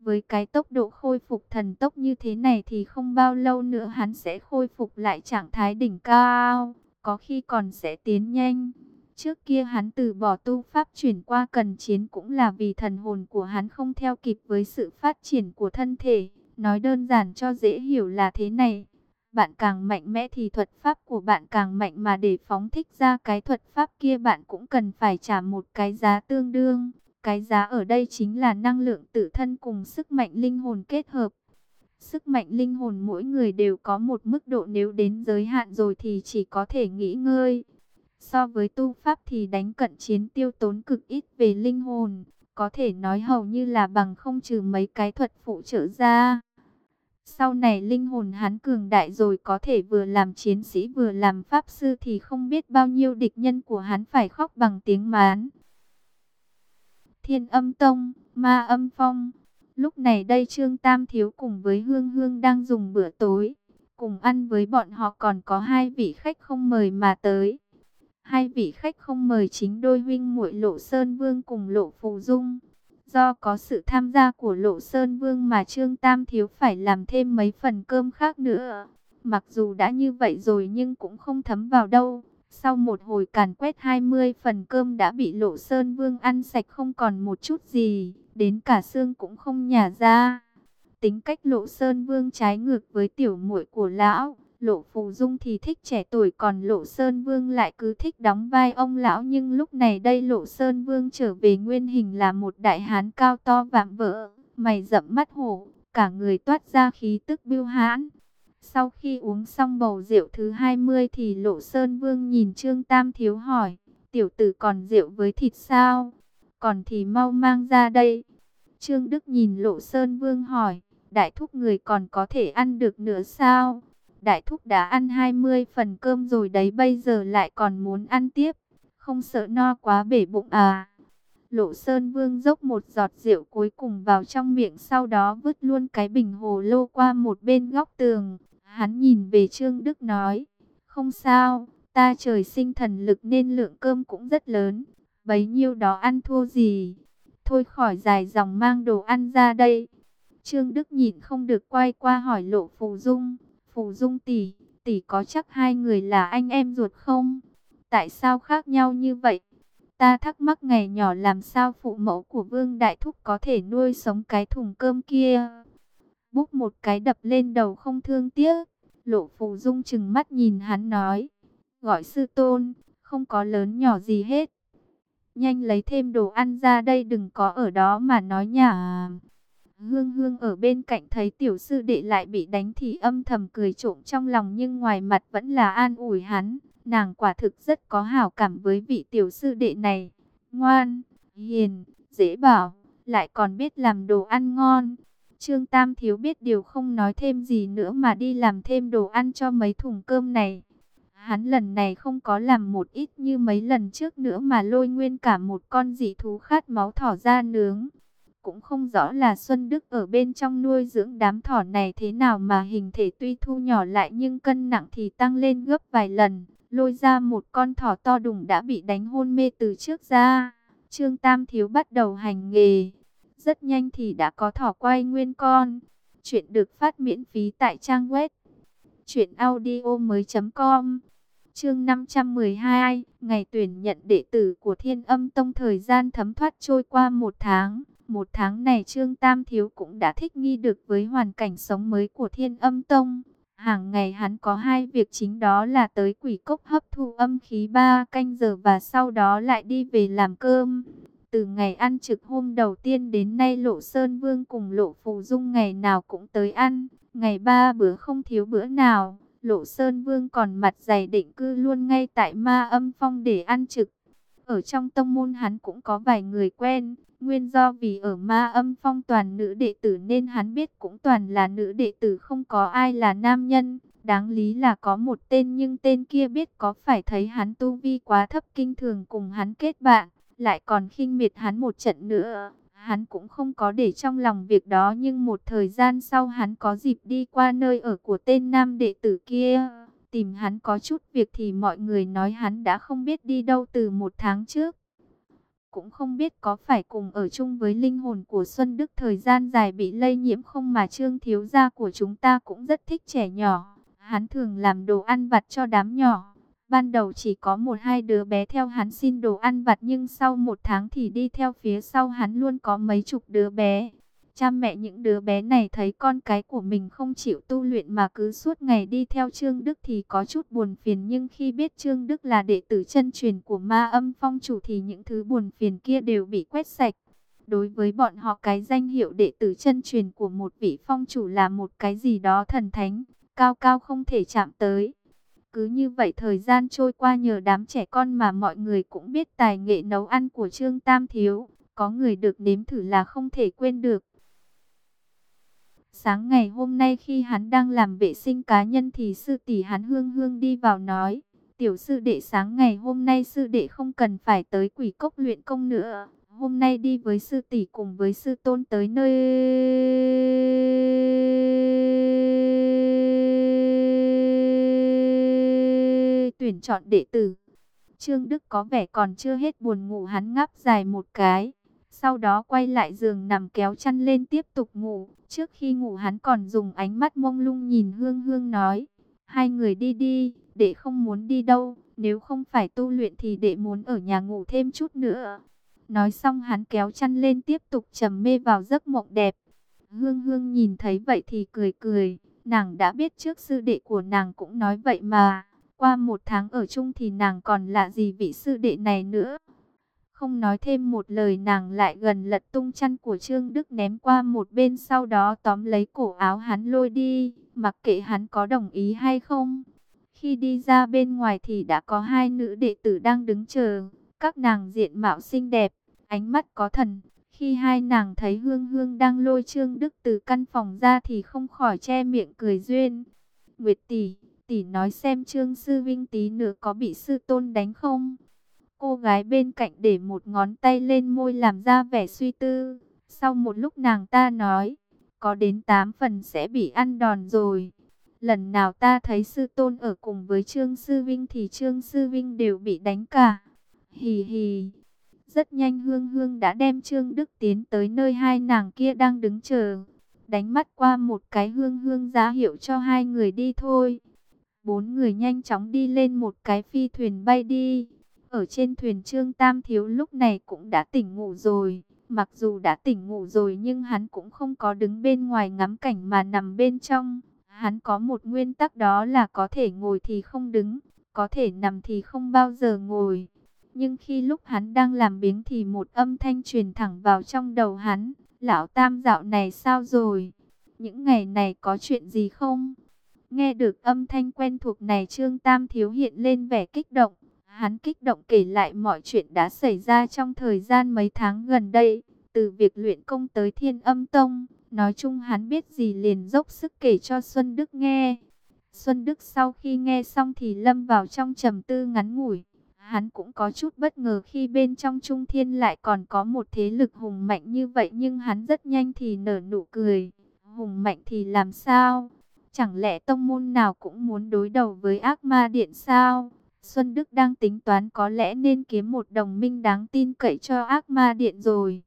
Với cái tốc độ khôi phục thần tốc như thế này thì không bao lâu nữa hắn sẽ khôi phục lại trạng thái đỉnh cao, có khi còn sẽ tiến nhanh. Trước kia hắn từ bỏ tu pháp chuyển qua cần chiến cũng là vì thần hồn của hắn không theo kịp với sự phát triển của thân thể. Nói đơn giản cho dễ hiểu là thế này. Bạn càng mạnh mẽ thì thuật pháp của bạn càng mạnh, mà để phóng thích ra cái thuật pháp kia bạn cũng cần phải trả một cái giá tương đương. Cái giá ở đây chính là năng lượng tự thân cùng sức mạnh linh hồn kết hợp. Sức mạnh linh hồn mỗi người đều có một mức độ, nếu đến giới hạn rồi thì chỉ có thể nghỉ ngơi. So với tu pháp thì đánh cận chiến tiêu tốn cực ít về linh hồn, có thể nói hầu như là bằng không trừ mấy cái thuật phụ trợ ra. Sau này linh hồn hắn cường đại rồi, có thể vừa làm chiến sĩ vừa làm pháp sư thì không biết bao nhiêu địch nhân của hắn phải khóc bằng tiếng mán. Thiên Âm Tông, Ma Âm Phong. Lúc này đây Trương Tam Thiếu cùng với Hương Hương đang dùng bữa tối. Cùng ăn với bọn họ còn có hai vị khách không mời mà tới. Hai vị khách không mời chính đôi huynh muội Lộ Sơn Vương cùng Lộ Phù Dung. Do có sự tham gia của Lộ Sơn Vương mà Trương Tam Thiếu phải làm thêm mấy phần cơm khác nữa. Mặc dù đã như vậy rồi nhưng cũng không thấm vào đâu. Sau một hồi càn quét, hai mươi phần cơm đã bị Lộ Sơn Vương ăn sạch không còn một chút gì, đến cả xương cũng không nhả ra. Tính cách Lộ Sơn Vương trái ngược với tiểu muội của lão. Lộ Phù Dung thì thích trẻ tuổi, còn Lộ Sơn Vương lại cứ thích đóng vai ông lão. Nhưng lúc này đây Lộ Sơn Vương trở về nguyên hình là một đại hán cao to vạm vỡ, mày rậm mắt hổ, cả người toát ra khí tức bưu hãn. Sau khi uống xong bầu rượu thứ hai mươi thì Lộ Sơn Vương nhìn Trương Tam Thiếu hỏi: tiểu tử còn rượu với thịt sao? Còn thì mau mang ra đây. Trương Đức nhìn Lộ Sơn Vương hỏi: đại thúc người còn có thể ăn được nữa sao? Đại thúc đã ăn hai mươi phần cơm rồi đấy, bây giờ lại còn muốn ăn tiếp, không sợ no quá bể bụng à? Lộ Sơn Vương dốc một giọt rượu cuối cùng vào trong miệng, sau đó vứt luôn cái bình hồ lô qua một bên góc tường. Hắn nhìn về Trương Đức nói: không sao, ta trời sinh thần lực nên lượng cơm cũng rất lớn, bấy nhiêu đó ăn thua gì. Thôi khỏi dài dòng, mang đồ ăn ra đây. Trương Đức nhìn không được quay qua hỏi Lộ Phù Dung: Phù Dung tỷ, tỷ có chắc hai người là anh em ruột không? Tại sao khác nhau như vậy? Ta thắc mắc ngày nhỏ làm sao phụ mẫu của Vương Đại Thúc có thể nuôi sống cái thùng cơm kia. Búp một cái đập lên đầu không thương tiếc. Lộ Phù Dung trừng mắt nhìn hắn nói: gọi sư tôn, không có lớn nhỏ gì hết. Nhanh lấy thêm đồ ăn ra đây, đừng có ở đó mà nói nhả. Hương Hương ở bên cạnh thấy tiểu sư đệ lại bị đánh thì âm thầm cười trộm trong lòng, nhưng ngoài mặt vẫn là an ủi hắn. Nàng quả thực rất có hảo cảm với vị tiểu sư đệ này. Ngoan, hiền, dễ bảo, lại còn biết làm đồ ăn ngon. Trương Tam Thiếu biết điều không nói thêm gì nữa mà đi làm thêm đồ ăn cho mấy thùng cơm này. Hắn lần này không có làm một ít như mấy lần trước nữa mà lôi nguyên cả một con dị thú khát máu thỏ ra nướng. Cũng không rõ là Xuân Đức ở bên trong nuôi dưỡng đám thỏ này thế nào mà hình thể tuy thu nhỏ lại nhưng cân nặng thì tăng lên gấp vài lần. Lôi ra một con thỏ to đùng đã bị đánh hôn mê từ trước ra. Trương Tam Thiếu bắt đầu hành nghề. Rất nhanh thì đã có thỏ quay nguyên con. Chuyện được phát miễn phí tại trang web truyện audio mới chấm com. Chương năm trăm mười hai, ngày tuyển nhận đệ tử của Thiên Âm Tông. Thời gian thấm thoát trôi qua một tháng. Một tháng này Trương Tam Thiếu cũng đã thích nghi được với hoàn cảnh sống mới của Thiên Âm Tông. Hàng ngày hắn có hai việc chính, đó là tới Quỷ Cốc hấp thu âm khí ba canh giờ và sau đó lại đi về làm cơm. Từ ngày ăn trực hôm đầu tiên đến nay, Lộ Sơn Vương cùng Lộ Phù Dung ngày nào cũng tới ăn, ngày ba bữa không thiếu bữa nào. Lộ Sơn Vương còn mặt dày định cư luôn ngay tại Ma Âm Phong để ăn trực. Ở trong tông môn hắn cũng có vài người quen, nguyên do vì ở Ma Âm Phong toàn nữ đệ tử nên hắn biết cũng toàn là nữ đệ tử, không có ai là nam nhân. Đáng lý là có một tên, nhưng tên kia biết có phải thấy hắn tu vi quá thấp kinh thường cùng hắn kết bạn, lại còn khinh miệt hắn một trận nữa. Hắn cũng không có để trong lòng việc đó, nhưng một thời gian sau hắn có dịp đi qua nơi ở của tên nam đệ tử kia. Tìm hắn có chút việc thì mọi người nói hắn đã không biết đi đâu từ một tháng trước. Cũng không biết có phải cùng ở chung với linh hồn của Xuân Đức thời gian dài bị lây nhiễm không mà Trương thiếu gia của chúng ta cũng rất thích trẻ nhỏ. Hắn thường làm đồ ăn vặt cho đám nhỏ. Ban đầu chỉ có một hai đứa bé theo hắn xin đồ ăn vặt, nhưng sau một tháng thì đi theo phía sau hắn luôn có mấy chục đứa bé. Cha mẹ những đứa bé này thấy con cái của mình không chịu tu luyện mà cứ suốt ngày đi theo Trương Đức thì có chút buồn phiền. Nhưng khi biết Trương Đức là đệ tử chân truyền của Ma Âm Phong chủ thì những thứ buồn phiền kia đều bị quét sạch. Đối với bọn họ, cái danh hiệu đệ tử chân truyền của một vị phong chủ là một cái gì đó thần thánh, cao cao không thể chạm tới. Cứ như vậy thời gian trôi qua, nhờ đám trẻ con mà mọi người cũng biết tài nghệ nấu ăn của Trương Tam Thiếu. Có người được nếm thử là không thể quên được. Sáng ngày hôm nay khi hắn đang làm vệ sinh cá nhân thì sư tỷ hắn Hương Hương đi vào nói: "Tiểu sư đệ, sáng ngày hôm nay sư đệ không cần phải tới Quỷ Cốc luyện công nữa. Hôm nay đi với sư tỷ cùng với sư tôn tới nơi tuyển chọn đệ tử." Trương Đức có vẻ còn chưa hết buồn ngủ, hắn ngáp dài một cái. Sau đó quay lại giường nằm kéo chăn lên tiếp tục ngủ. Trước khi ngủ hắn còn dùng ánh mắt mông lung nhìn Hương Hương nói: "Hai người đi đi, đệ không muốn đi đâu. Nếu không phải tu luyện thì đệ muốn ở nhà ngủ thêm chút nữa." Nói xong hắn kéo chăn lên tiếp tục trầm mê vào giấc mộng đẹp. Hương Hương nhìn thấy vậy thì cười cười. Nàng đã biết trước sư đệ của nàng cũng nói vậy mà. Qua một tháng ở chung thì nàng còn lạ gì vị sư đệ này nữa. Không nói thêm một lời, nàng lại gần lật tung chăn của Trương Đức ném qua một bên, sau đó tóm lấy cổ áo hắn lôi đi, mặc kệ hắn có đồng ý hay không. Khi đi ra bên ngoài thì đã có hai nữ đệ tử đang đứng chờ. Các nàng diện mạo xinh đẹp, ánh mắt có thần. Khi hai nàng thấy Hương Hương đang lôi Trương Đức từ căn phòng ra thì không khỏi che miệng cười duyên. "Nguyệt tỷ, tỷ nói xem Trương sư vinh tí nữa có bị sư tôn đánh không?" Cô gái bên cạnh để một ngón tay lên môi làm ra vẻ suy tư. Sau một lúc nàng ta nói: "Có đến tám phần sẽ bị ăn đòn rồi. Lần nào ta thấy sư tôn ở cùng với Trương sư vinh thì Trương sư vinh đều bị đánh cả." Hì hì. Rất nhanh Hương Hương đã đem Trương Đức tiến tới nơi hai nàng kia đang đứng chờ. Đánh mắt qua một cái, Hương Hương ra hiệu cho hai người đi thôi. Bốn người nhanh chóng đi lên một cái phi thuyền bay đi. Ở trên thuyền, Trương Tam Thiếu lúc này cũng đã tỉnh ngủ rồi. Mặc dù đã tỉnh ngủ rồi nhưng hắn cũng không có đứng bên ngoài ngắm cảnh mà nằm bên trong. Hắn có một nguyên tắc, đó là có thể ngồi thì không đứng, có thể nằm thì không bao giờ ngồi. Nhưng khi lúc hắn đang làm biếng thì một âm thanh truyền thẳng vào trong đầu hắn: "Lão Tam dạo này sao rồi? Những ngày này có chuyện gì không?" Nghe được âm thanh quen thuộc này, Trương Tam Thiếu hiện lên vẻ kích động. Hắn kích động kể lại mọi chuyện đã xảy ra trong thời gian mấy tháng gần đây, từ việc luyện công tới Thiên Âm Tông. Nói chung hắn biết gì liền dốc sức kể cho Xuân Đức nghe. Xuân Đức sau khi nghe xong thì lâm vào trong trầm tư ngắn ngủi. Hắn cũng có chút bất ngờ khi bên trong Trung Thiên lại còn có một thế lực hùng mạnh như vậy, nhưng hắn rất nhanh thì nở nụ cười. Hùng mạnh thì làm sao? Chẳng lẽ tông môn nào cũng muốn đối đầu với Ác Ma Điện sao? Xuân Đức đang tính toán có lẽ nên kiếm một đồng minh đáng tin cậy cho Ác Ma Điện rồi.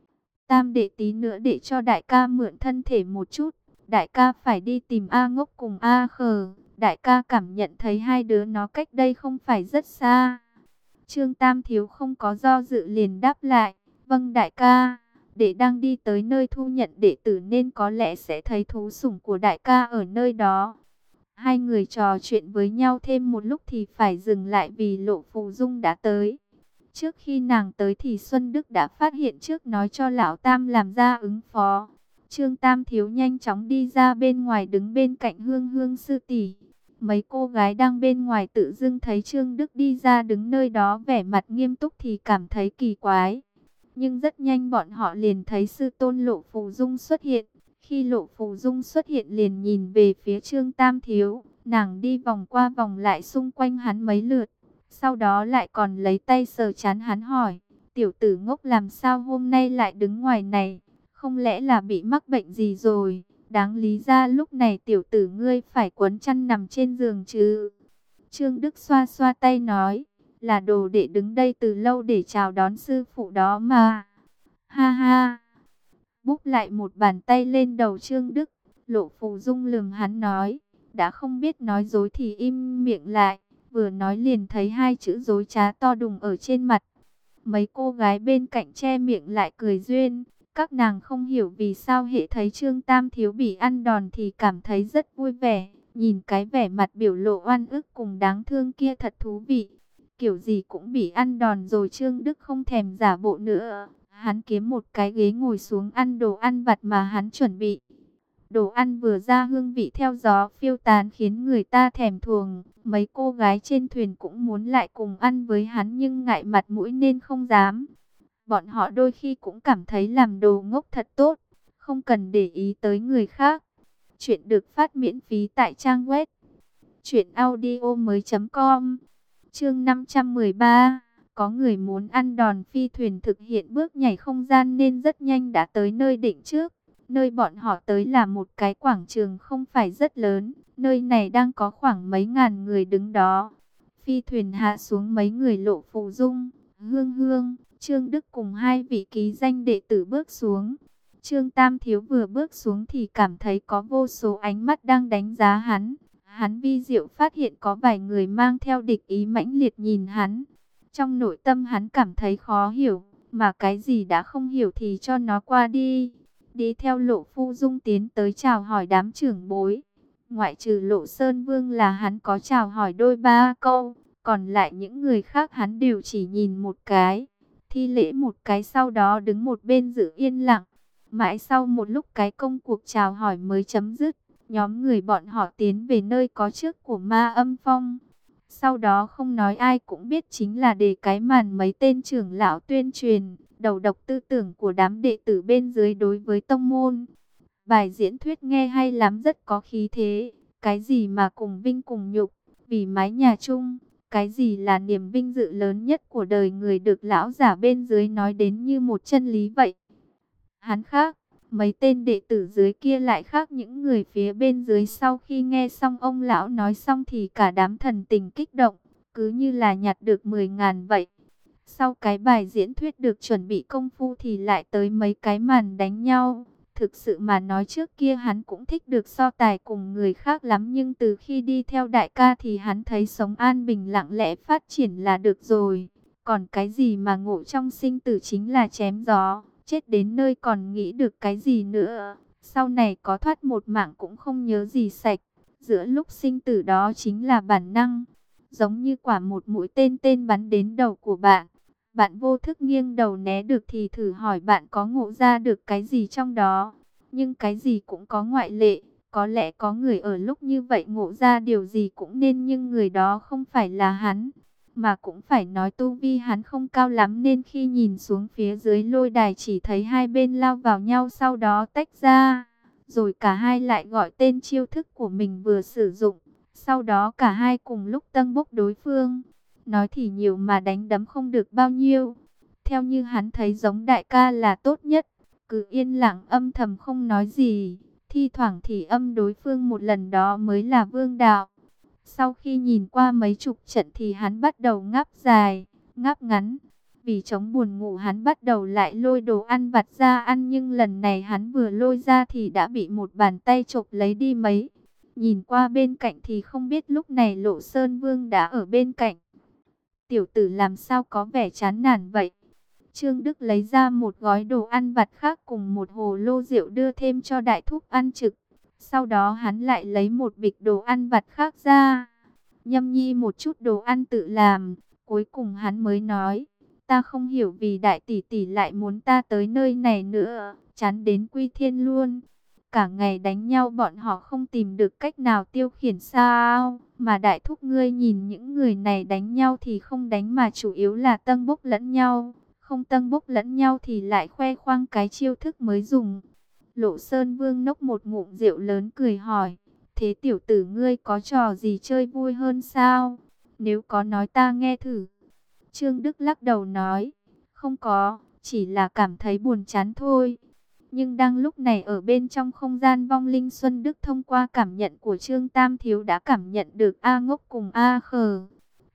Tam đệ, tí nữa để cho đại ca mượn thân thể một chút. Đại ca phải đi tìm A Ngốc cùng A Khờ. Đại ca cảm nhận thấy hai đứa nó cách đây không phải rất xa. Trương Tam Thiếu không có do dự liền đáp lại: "Vâng đại ca, đệ đang đi tới nơi thu nhận đệ tử nên có lẽ sẽ thấy thú sủng của đại ca ở nơi đó." Hai người trò chuyện với nhau thêm một lúc thì phải dừng lại vì Lộ Phù Dung đã tới. Trước khi nàng tới thì Xuân Đức đã phát hiện trước, nói cho Lão Tam làm ra ứng phó. Trương Tam Thiếu nhanh chóng đi ra bên ngoài đứng bên cạnh Hương Hương sư tỷ. Mấy cô gái đang bên ngoài tự dưng thấy Trương Đức đi ra đứng nơi đó vẻ mặt nghiêm túc thì cảm thấy kỳ quái. Nhưng rất nhanh bọn họ liền thấy sư tôn Lộ Phù Dung xuất hiện. Khi Lộ Phù Dung xuất hiện liền nhìn về phía Trương Tam Thiếu. Nàng đi vòng qua vòng lại xung quanh hắn mấy lượt. Sau đó lại còn lấy tay sờ trán hắn hỏi: "Tiểu tử ngốc, làm sao hôm nay lại đứng ngoài này? Không lẽ là bị mắc bệnh gì rồi? Đáng lý ra lúc này tiểu tử ngươi phải quấn chăn nằm trên giường chứ?" Trương Đức xoa xoa tay nói: là đồ đệ đứng đây từ lâu để chào đón sư phụ đó mà. Ha ha. Búp lại một bàn tay lên đầu Trương Đức, Lộ Phù Dung lườm hắn nói, đã không biết nói dối thì im miệng lại, vừa nói liền thấy hai chữ dối trá to đùng ở trên mặt. Mấy cô gái bên cạnh che miệng lại cười duyên, các nàng không hiểu vì sao hệ thấy Trương Tam Thiếu bị ăn đòn thì cảm thấy rất vui vẻ, nhìn cái vẻ mặt biểu lộ oan ức cùng đáng thương kia thật thú vị. Kiểu gì cũng bị ăn đòn rồi. Trương Đức không thèm giả bộ nữa, hắn kiếm một cái ghế ngồi xuống ăn đồ ăn vặt mà hắn chuẩn bị. Đồ ăn vừa ra hương vị theo gió phiêu tán khiến người ta thèm thuồng. Mấy cô gái trên thuyền cũng muốn lại cùng ăn với hắn nhưng ngại mặt mũi nên không dám. Bọn họ đôi khi cũng cảm thấy làm đồ ngốc thật tốt, không cần để ý tới người khác. Chuyện được phát miễn phí tại trang web truyện audio mới chấm com. Chương năm trăm mười ba. Có người muốn ăn đòn. Phi thuyền thực hiện bước nhảy không gian nên rất nhanh đã tới nơi định trước. Nơi bọn họ tới là một cái quảng trường không phải rất lớn. Nơi này đang có khoảng mấy ngàn người đứng đó. Phi thuyền hạ xuống, mấy người Lộ Phù Dung, Hương Hương, Trương Đức cùng hai vị ký danh đệ tử bước xuống. Trương Tam Thiếu vừa bước xuống thì cảm thấy có vô số ánh mắt đang đánh giá hắn. Hắn vi diệu phát hiện có vài người mang theo địch ý mãnh liệt nhìn hắn. Trong nội tâm hắn cảm thấy khó hiểu, mà cái gì đã không hiểu thì cho nó qua đi. Đi theo Lộ Phu Dung tiến tới chào hỏi đám trưởng bối. Ngoại trừ Lộ Sơn Vương là hắn có chào hỏi đôi ba câu, còn lại những người khác hắn đều chỉ nhìn một cái, thi lễ một cái sau đó đứng một bên giữ yên lặng. Mãi sau một lúc cái công cuộc chào hỏi mới chấm dứt. Nhóm người bọn họ tiến về nơi có trước của Ma Âm Phong. Sau đó không nói ai cũng biết chính là để cái màn mấy tên trưởng lão tuyên truyền, đầu độc tư tưởng của đám đệ tử bên dưới đối với tông môn. Bài diễn thuyết nghe hay lắm, rất có khí thế. Cái gì mà cùng vinh cùng nhục, vì mái nhà chung. Cái gì là niềm vinh dự lớn nhất của đời người được lão giả bên dưới nói đến như một chân lý vậy. Hắn khác. Mấy tên đệ tử dưới kia lại khác những người phía bên dưới. Sau khi nghe xong ông lão nói xong thì cả đám thần tình kích động, cứ như là nhặt được mười ngàn vậy. Sau cái bài diễn thuyết được chuẩn bị công phu thì lại tới mấy cái màn đánh nhau. Thực sự mà nói trước kia hắn cũng thích được so tài cùng người khác lắm, nhưng từ khi đi theo đại ca thì hắn thấy sống an bình lặng lẽ phát triển là được rồi. Còn cái gì mà ngộ trong sinh tử chính là chém gió. Chết đến nơi còn nghĩ được cái gì nữa. Sau này có thoát một mạng cũng không nhớ gì sạch. Giữa lúc sinh tử đó chính là bản năng. Giống như quả một mũi tên tên bắn đến đầu của bạn. Bạn vô thức nghiêng đầu né được thì thử hỏi bạn có ngộ ra được cái gì trong đó. Nhưng cái gì cũng có ngoại lệ. Có lẽ có người ở lúc như vậy ngộ ra điều gì cũng nên, nhưng người đó không phải là hắn. Mà cũng phải nói tu vi hắn không cao lắm, nên khi nhìn xuống phía dưới lôi đài chỉ thấy hai bên lao vào nhau sau đó tách ra. Rồi cả hai lại gọi tên chiêu thức của mình vừa sử dụng. Sau đó cả hai cùng lúc tâng bốc đối phương. Nói thì nhiều mà đánh đấm không được bao nhiêu. Theo như hắn thấy giống đại ca là tốt nhất. Cứ yên lặng âm thầm không nói gì. Thi thoảng thì âm đối phương một lần đó mới là vương đạo. Sau khi nhìn qua mấy chục trận thì hắn bắt đầu ngáp dài, ngáp ngắn. Vì chống buồn ngủ hắn bắt đầu lại lôi đồ ăn vặt ra ăn, nhưng lần này hắn vừa lôi ra thì đã bị một bàn tay chộp lấy đi mấy. Nhìn qua bên cạnh thì không biết lúc này Lộ Sơn Vương đã ở bên cạnh. Tiểu tử làm sao có vẻ chán nản vậy? Trương Đức lấy ra một gói đồ ăn vặt khác cùng một hồ lô rượu đưa thêm cho đại thúc ăn trực. Sau đó hắn lại lấy một bịch đồ ăn vặt khác ra, nhâm nhi một chút đồ ăn tự làm. Cuối cùng hắn mới nói, ta không hiểu vì đại tỷ tỷ lại muốn ta tới nơi này nữa, chán đến quy thiên luôn. Cả ngày đánh nhau bọn họ không tìm được cách nào tiêu khiển sao? Mà đại thúc ngươi nhìn những người này đánh nhau thì không đánh mà chủ yếu là tâng bốc lẫn nhau. Không tâng bốc lẫn nhau thì lại khoe khoang cái chiêu thức mới dùng. Lộ Sơn Vương nốc một ngụm rượu lớn cười hỏi, thế tiểu tử ngươi có trò gì chơi vui hơn sao? Nếu có nói ta nghe thử. Trương Đức lắc đầu nói, không có, chỉ là cảm thấy buồn chán thôi. Nhưng đang lúc này ở bên trong không gian vong linh, Xuân Đức thông qua cảm nhận của Trương Tam Thiếu đã cảm nhận được A Ngốc cùng A Khờ.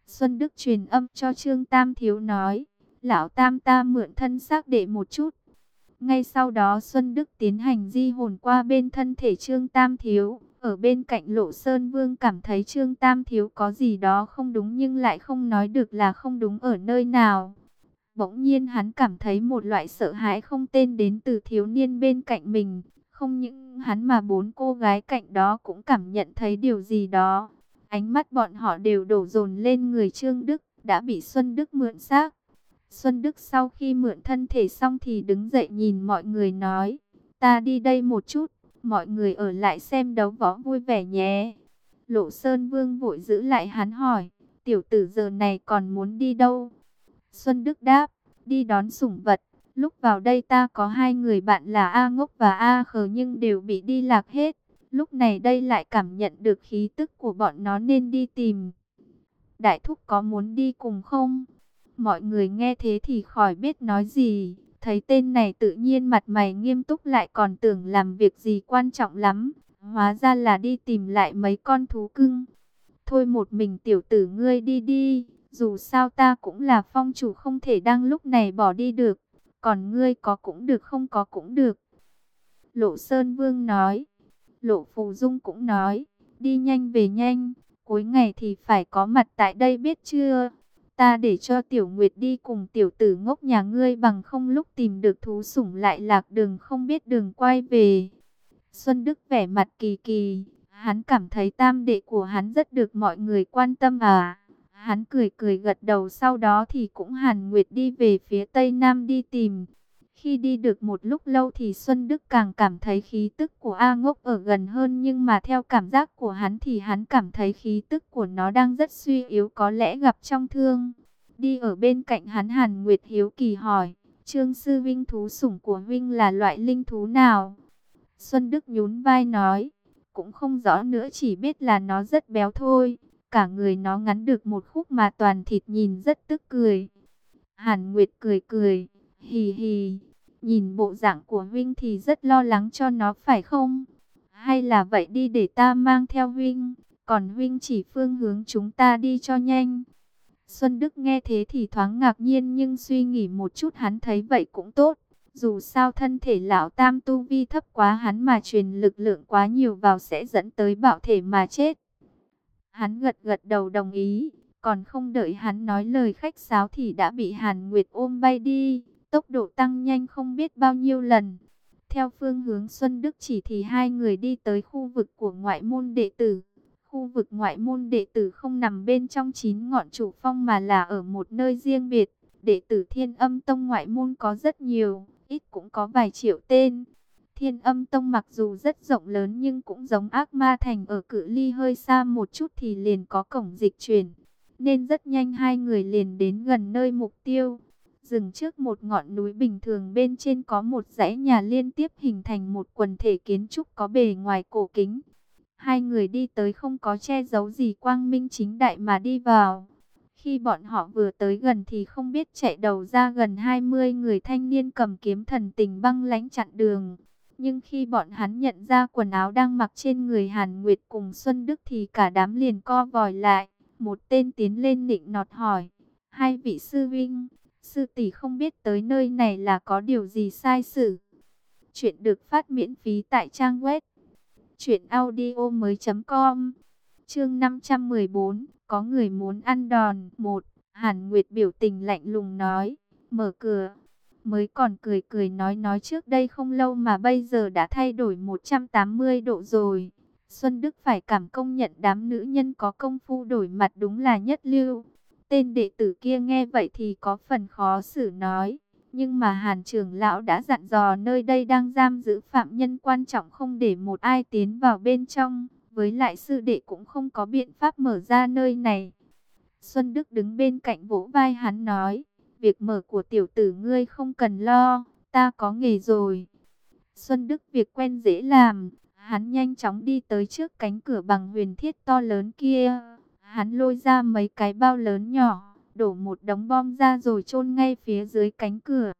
Xuân Đức truyền âm cho Trương Tam Thiếu nói, lão Tam ta mượn thân xác đệ một chút. Ngay sau đó Xuân Đức tiến hành di hồn qua bên thân thể Trương Tam Thiếu. Ở bên cạnh Lộ Sơn Vương cảm thấy Trương Tam Thiếu có gì đó không đúng nhưng lại không nói được là không đúng ở nơi nào. Bỗng nhiên hắn cảm thấy một loại sợ hãi không tên đến từ thiếu niên bên cạnh mình. Không những hắn mà bốn cô gái cạnh đó cũng cảm nhận thấy điều gì đó. Ánh mắt bọn họ đều đổ dồn lên người Trương Đức, đã bị Xuân Đức mượn xác. Xuân Đức sau khi mượn thân thể xong thì đứng dậy nhìn mọi người nói, ta đi đây một chút, mọi người ở lại xem đấu võ vui vẻ nhé. Lộ Sơn Vương vội giữ lại hắn hỏi, tiểu tử giờ này còn muốn đi đâu? Xuân Đức đáp, đi đón sủng vật. Lúc vào đây ta có hai người bạn là A Ngốc và A Khờ nhưng đều bị đi lạc hết. Lúc này đây lại cảm nhận được khí tức của bọn nó nên đi tìm. Đại thúc có muốn đi cùng không? Mọi người nghe thế thì khỏi biết nói gì. Thấy tên này tự nhiên mặt mày nghiêm túc lại còn tưởng làm việc gì quan trọng lắm. Hóa ra là đi tìm lại mấy con thú cưng. Thôi một mình tiểu tử ngươi đi đi. Dù sao ta cũng là phong chủ không thể đang lúc này bỏ đi được. Còn ngươi có cũng được không có cũng được. Lộ Sơn Vương nói. Lộ Phù Dung cũng nói. Đi nhanh về nhanh. Cuối ngày thì phải có mặt tại đây biết chưa? Ta để cho Tiểu Nguyệt đi cùng tiểu tử ngốc nhà ngươi bằng không lúc tìm được thú sủng lại lạc đường không biết đường quay về. Xuân Đức vẻ mặt kỳ kỳ. Hắn cảm thấy tam đệ của hắn rất được mọi người quan tâm à. Hắn cười cười gật đầu sau đó thì cũng Hàn Nguyệt đi về phía tây nam đi tìm. Khi đi được một lúc lâu thì Xuân Đức càng cảm thấy khí tức của A Ngốc ở gần hơn nhưng mà theo cảm giác của hắn thì hắn cảm thấy khí tức của nó đang rất suy yếu có lẽ gặp trong thương. Đi ở bên cạnh hắn Hàn Nguyệt hiếu kỳ hỏi, Trương Sư Vinh thú sủng của Vinh là loại linh thú nào? Xuân Đức nhún vai nói, cũng không rõ nữa chỉ biết là nó rất béo thôi. Cả người nó ngắn được một khúc mà toàn thịt nhìn rất tức cười. Hàn Nguyệt cười cười, hì hì. Nhìn bộ dạng của Vinh thì rất lo lắng cho nó phải không? Hay là vậy đi để ta mang theo Vinh, còn Vinh chỉ phương hướng chúng ta đi cho nhanh. Xuân Đức nghe thế thì thoáng ngạc nhiên nhưng suy nghĩ một chút hắn thấy vậy cũng tốt. Dù sao thân thể lão tam tu vi thấp quá hắn mà truyền lực lượng quá nhiều vào sẽ dẫn tới bạo thể mà chết. Hắn gật gật đầu đồng ý, còn không đợi hắn nói lời khách sáo thì đã bị Hàn Nguyệt ôm bay đi, tốc độ tăng nhanh không biết bao nhiêu lần. Theo phương hướng Xuân Đức chỉ thì hai người đi tới khu vực của ngoại môn đệ tử. Khu vực ngoại môn đệ tử không nằm bên trong chín ngọn chủ phong mà là ở một nơi riêng biệt. Đệ tử Thiên Âm Tông ngoại môn có rất nhiều, ít cũng có vài triệu tên. Thiên Âm Tông mặc dù rất rộng lớn nhưng cũng giống Ác Ma Thành ở cự ly hơi xa một chút thì liền có cổng dịch chuyển. Nên rất nhanh hai người liền đến gần nơi mục tiêu. Dừng trước một ngọn núi bình thường bên trên có một dãy nhà liên tiếp hình thành một quần thể kiến trúc có bề ngoài cổ kính. Hai người đi tới không có che giấu gì quang minh chính đại mà đi vào. Khi bọn họ vừa tới gần thì không biết chạy đầu ra gần hai mươi người thanh niên cầm kiếm thần tình băng lãnh chặn đường. Nhưng khi bọn hắn nhận ra quần áo đang mặc trên người Hàn Nguyệt cùng Xuân Đức thì cả đám liền co vòi lại. Một tên tiến lên nịnh nọt hỏi, hai vị sư vinh, sư tỷ không biết tới nơi này là có điều gì sai sự. Chuyện được phát miễn phí tại trang web truyện audio mới chấm com. Chương năm trăm mười bốn, có người muốn ăn đòn. Một, Hàn Nguyệt biểu tình lạnh lùng nói, mở cửa. Mới còn cười cười nói nói trước đây không lâu mà bây giờ đã thay đổi một trăm tám mươi độ rồi. Xuân Đức phải cảm công nhận đám nữ nhân có công phu đổi mặt đúng là nhất lưu. Tên đệ tử kia nghe vậy thì có phần khó xử nói. Nhưng mà Hàn trưởng lão đã dặn dò nơi đây đang giam giữ phạm nhân quan trọng không để một ai tiến vào bên trong. Với lại sư đệ cũng không có biện pháp mở ra nơi này. Xuân Đức đứng bên cạnh vỗ vai hắn nói. Việc mở của tiểu tử ngươi không cần lo, ta có nghề rồi. Xuân Đức việc quen dễ làm, hắn nhanh chóng đi tới trước cánh cửa bằng huyền thiết to lớn kia. Hắn lôi ra mấy cái bao lớn nhỏ, đổ một đống bom ra rồi chôn ngay phía dưới cánh cửa.